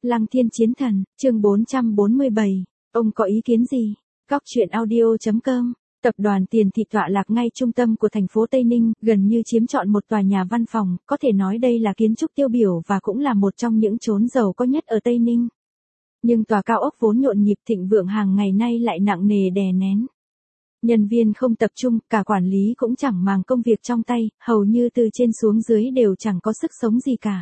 Lăng Thiên Chiến Thần, chương 447, ông có ý kiến gì? Góc truyện audio.com. Tập đoàn Tiền Thị tọa lạc ngay trung tâm của thành phố Tây Ninh, gần như chiếm trọn một tòa nhà văn phòng, có thể nói đây là kiến trúc tiêu biểu và cũng là một trong những chốn giàu có nhất ở Tây Ninh. Nhưng tòa cao ốc vốn nhộn nhịp thịnh vượng hàng ngày nay lại nặng nề đè nén. Nhân viên không tập trung, cả quản lý cũng chẳng màng công việc trong tay, hầu như từ trên xuống dưới đều chẳng có sức sống gì cả.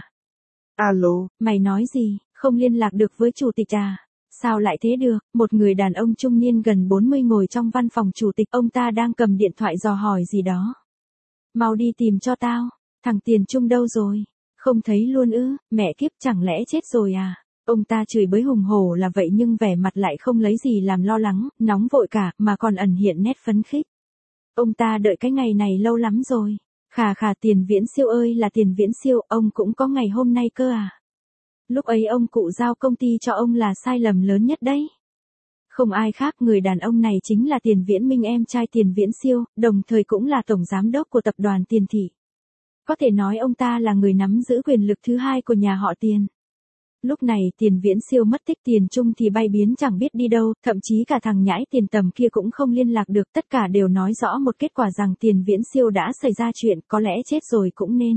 Alo, mày nói gì, không liên lạc được với chủ tịch à? Sao lại thế được, một người đàn ông trung niên gần 40 ngồi trong văn phòng chủ tịch, ông ta đang cầm điện thoại dò hỏi gì đó. Mau đi tìm cho tao, thằng Tiền Trung đâu rồi? Không thấy luôn ư, mẹ kiếp chẳng lẽ chết rồi à? Ông ta chửi bới hùng hổ là vậy nhưng vẻ mặt lại không lấy gì làm lo lắng, nóng vội cả, mà còn ẩn hiện nét phấn khích. Ông ta đợi cái ngày này lâu lắm rồi. Khà khà, Tiền Viễn Siêu ơi là Tiền Viễn Siêu, ông cũng có ngày hôm nay cơ à? Lúc ấy ông cụ giao công ty cho ông là sai lầm lớn nhất đấy. Không ai khác, người đàn ông này chính là Tiền Viễn Minh, em trai Tiền Viễn Siêu, đồng thời cũng là tổng giám đốc của tập đoàn Tiền Thị. Có thể nói ông ta là người nắm giữ quyền lực thứ hai của nhà họ Tiền. Lúc này Tiền Viễn Siêu mất tích, Tiền Trung thì bay biến chẳng biết đi đâu, thậm chí cả thằng nhãi Tiền Tầm kia cũng không liên lạc được, tất cả đều nói rõ một kết quả rằng Tiền Viễn Siêu đã xảy ra chuyện, có lẽ chết rồi cũng nên.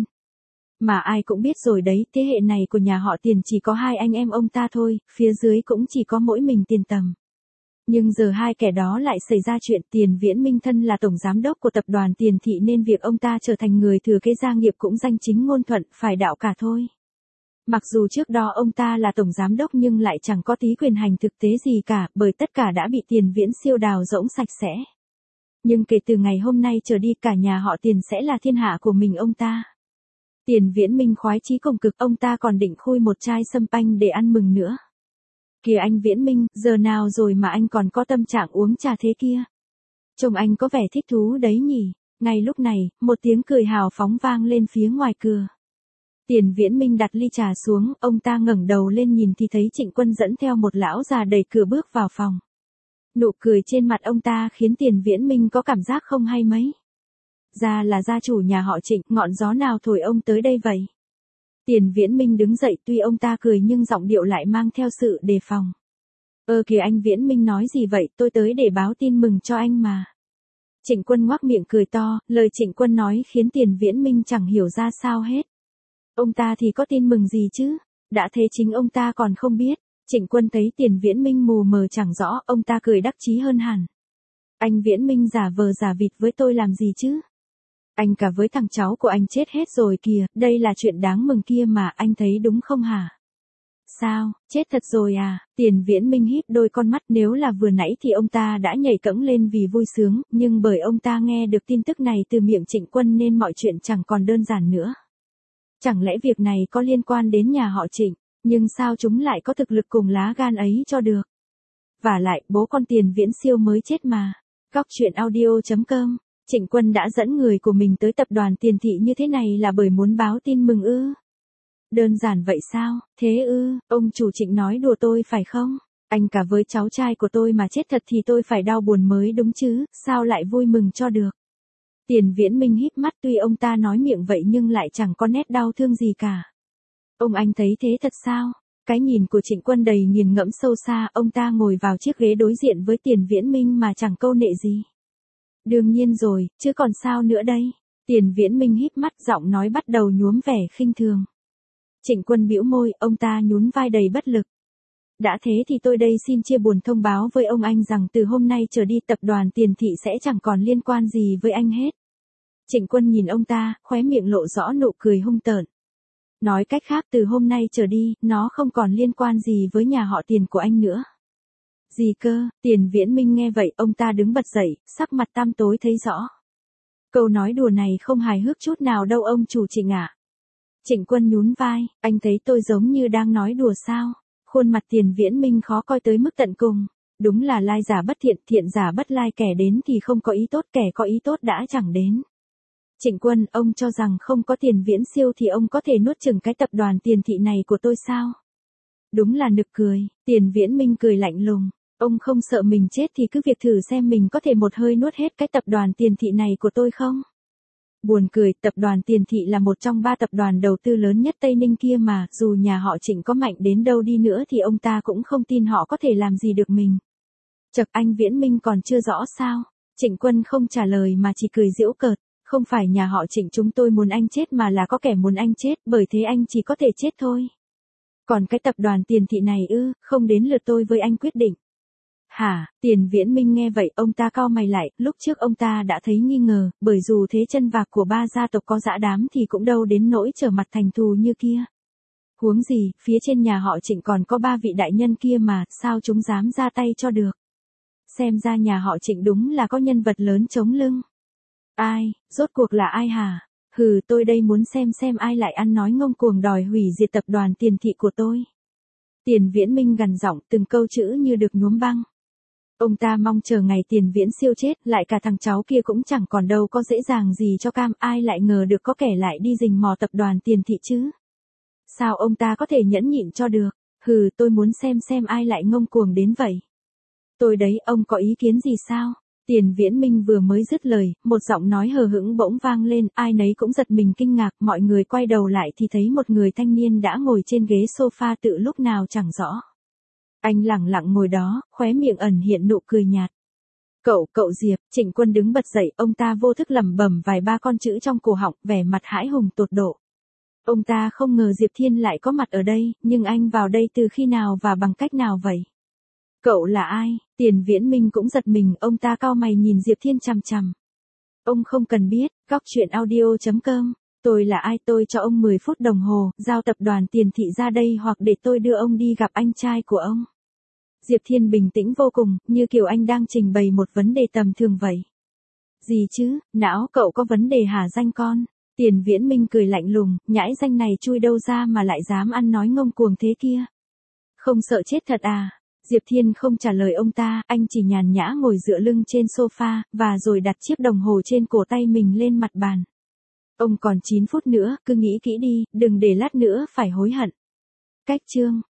Mà ai cũng biết rồi đấy, thế hệ này của nhà họ Tiền chỉ có hai anh em ông ta thôi, phía dưới cũng chỉ có mỗi mình Tiền Tầm. Nhưng giờ hai kẻ đó lại xảy ra chuyện, Tiền Viễn Minh thân là tổng giám đốc của tập đoàn Tiền Thị nên việc ông ta trở thành người thừa kế gia nghiệp cũng danh chính ngôn thuận, phải đạo cả thôi. Mặc dù trước đó ông ta là tổng giám đốc nhưng lại chẳng có tí quyền hành thực tế gì cả, bởi tất cả đã bị Tiền Viễn Siêu đào rỗng sạch sẽ. Nhưng kể từ ngày hôm nay trở đi, cả nhà họ Tiền sẽ là thiên hạ của mình ông ta. Tiền Viễn Minh khoái chí cùng cực, ông ta còn định khui một chai sâm panh để ăn mừng nữa. Kìa anh Viễn Minh, giờ nào rồi mà anh còn có tâm trạng uống trà thế kia? Trông anh có vẻ thích thú đấy nhỉ? Ngay lúc này, một tiếng cười hào phóng vang lên phía ngoài cửa. Tiền Viễn Minh đặt ly trà xuống, ông ta ngẩng đầu lên nhìn thì thấy Trịnh Quân dẫn theo một lão già đẩy cửa bước vào phòng. Nụ cười trên mặt ông ta khiến Tiền Viễn Minh có cảm giác không hay mấy. Ra là gia chủ nhà họ Trịnh, ngọn gió nào thổi ông tới đây vậy? Tiền Viễn Minh đứng dậy, tuy ông ta cười nhưng giọng điệu lại mang theo sự đề phòng. Kìa anh Viễn Minh nói gì vậy, tôi tới để báo tin mừng cho anh mà. Trịnh Quân ngoác miệng cười to, lời Trịnh Quân nói khiến Tiền Viễn Minh chẳng hiểu ra sao hết. Ông ta thì có tin mừng gì chứ? Đã thế chính ông ta còn không biết. Trịnh Quân thấy Tiền Viễn Minh mù mờ chẳng rõ, ông ta cười đắc chí hơn hẳn. Anh Viễn Minh giả vờ giả vịt với tôi làm gì chứ? Anh cả với thằng cháu của anh chết hết rồi kìa, đây là chuyện đáng mừng kia mà, anh thấy đúng không hả? Sao, chết thật rồi à? Tiền Viễn Minh híp đôi con mắt, nếu là vừa nãy thì ông ta đã nhảy cẫng lên vì vui sướng, nhưng bởi ông ta nghe được tin tức này từ miệng Trịnh Quân nên mọi chuyện chẳng còn đơn giản nữa. Chẳng lẽ việc này có liên quan đến nhà họ Trịnh, nhưng sao chúng lại có thực lực cùng lá gan ấy cho được? Vả lại, bố con Tiền Viễn Siêu mới chết mà. Góc truyện audio.com. Trịnh Quân đã dẫn người của mình tới tập đoàn Tiền Thị như thế này là bởi muốn báo tin mừng ư? Đơn giản vậy sao? Thế ư, ông chủ Trịnh nói đùa tôi phải không? Anh cả với cháu trai của tôi mà chết thật thì tôi phải đau buồn mới đúng chứ, sao lại vui mừng cho được? Tiền Viễn Minh híp mắt, tuy ông ta nói miệng vậy nhưng lại chẳng có nét đau thương gì cả. Ông anh thấy thế thật sao? Cái nhìn của Trịnh Quân đầy nghiền ngẫm sâu xa, ông ta ngồi vào chiếc ghế đối diện với Tiền Viễn Minh mà chẳng câu nệ gì. Đương nhiên rồi, chứ còn sao nữa đây? Tiền Viễn Minh híp mắt, giọng nói bắt đầu nhuốm vẻ khinh thường. Trịnh Quân bĩu môi, ông ta nhún vai đầy bất lực. Đã thế thì tôi đây xin chia buồn thông báo với ông anh rằng từ hôm nay trở đi tập đoàn Tiền Thị sẽ chẳng còn liên quan gì với anh hết. Trịnh Quân nhìn ông ta, khóe miệng lộ rõ nụ cười hung tợn. Nói cách khác, từ hôm nay trở đi, nó không còn liên quan gì với nhà họ Tiền của anh nữa. Gì cơ? Tiền Viễn Minh nghe vậy, ông ta đứng bật dậy, sắc mặt tăm tối thấy rõ. Câu nói đùa này không hài hước chút nào đâu ông chủ Trịnh ạ. Trịnh Quân nhún vai, anh thấy tôi giống như đang nói đùa sao? Khuôn mặt Tiền Viễn Minh khó coi tới mức tận cùng. Đúng là lai giả bất thiện, thiện giả bất lai, kẻ đến thì không có ý tốt, kẻ có ý tốt đã chẳng đến. Trịnh Quân, ông cho rằng không có Tiền Viễn Siêu thì ông có thể nuốt chửng cái tập đoàn Tiền Thị này của tôi sao? Đúng là nực cười. Tiền Viễn Minh cười lạnh lùng. Ông không sợ mình chết thì cứ việc thử xem mình có thể một hơi nuốt hết cái tập đoàn Tiền Thị này của tôi không? Buồn cười, tập đoàn Tiền Thị là một trong 3 tập đoàn đầu tư lớn nhất Tây Ninh kia mà, dù nhà họ Trịnh có mạnh đến đâu đi nữa thì ông ta cũng không tin họ có thể làm gì được mình. Chậc, anh Viễn Minh còn chưa rõ sao? Trịnh Quân không trả lời mà chỉ cười giễu cợt. Không phải nhà họ Trịnh chúng tôi muốn anh chết mà là có kẻ muốn anh chết, bởi thế anh chỉ có thể chết thôi. Còn cái tập đoàn Tiền Thị này không đến lượt tôi với anh quyết định. Hả? Tiền Viễn Minh nghe vậy, ông ta cau mày lại, lúc trước ông ta đã thấy nghi ngờ, bởi dù thế chân vạc của 3 gia tộc có dã đám thì cũng đâu đến nỗi trở mặt thành thù như kia. Huống gì, phía trên nhà họ Trịnh còn có 3 vị đại nhân kia mà, sao chúng dám ra tay cho được. Xem ra nhà họ Trịnh đúng là có nhân vật lớn chống lưng. Ai, rốt cuộc là ai hả? Hừ, tôi đây muốn xem ai lại ăn nói ngông cuồng đòi hủy diệt tập đoàn Tiền Thị của tôi. Tiền Viễn Minh gằn giọng, từng câu chữ như được nhuốm băng. Ông ta mong chờ ngày Tiền Viễn siêu chết, lại cả thằng cháu kia cũng chẳng còn đâu có dễ dàng gì cho cam, ai lại ngờ được có kẻ lại đi rình mò tập đoàn Tiền Thị chứ. Sao ông ta có thể nhẫn nhịn cho được? Hừ, tôi muốn xem ai lại ngông cuồng đến vậy. Tôi đấy, ông có ý kiến gì sao? Tiền Viễn Minh vừa mới dứt lời, một giọng nói hờ hững bỗng vang lên, ai nấy cũng giật mình kinh ngạc, mọi người quay đầu lại thì thấy một người thanh niên đã ngồi trên ghế sofa tự lúc nào chẳng rõ. Anh lẳng lặng ngồi đó, khóe miệng ẩn hiện nụ cười nhạt. Cậu Diệp, Trịnh Quân đứng bật dậy, ông ta vô thức lẩm bẩm vài ba con chữ trong cổ họng, vẻ mặt hãi hùng tột độ. Ông ta không ngờ Diệp Thiên lại có mặt ở đây, nhưng anh vào đây từ khi nào và bằng cách nào vậy? Cậu là ai? Tiền Viễn Minh cũng giật mình, ông ta cau mày nhìn Diệp Thiên chằm chằm. Ông không cần biết, goctruyện.audio.com. Tôi là ai? Tôi cho ông 10 phút đồng hồ, giao tập đoàn Tiền Thị ra đây hoặc để tôi đưa ông đi gặp anh trai của ông. Diệp Thiên bình tĩnh vô cùng, như kiểu anh đang trình bày một vấn đề tầm thường vậy. Gì chứ, não cậu có vấn đề hả danh con? Tiền Viễn Minh cười lạnh lùng, nhãi danh này chui đâu ra mà lại dám ăn nói ngông cuồng thế kia? Không sợ chết thật à? Diệp Thiên không trả lời ông ta, anh chỉ nhàn nhã ngồi dựa lưng trên sofa, và rồi đặt chiếc đồng hồ trên cổ tay mình lên mặt bàn. Ông còn 9 phút nữa, cứ nghĩ kỹ đi, đừng để lát nữa phải hối hận. Cách chương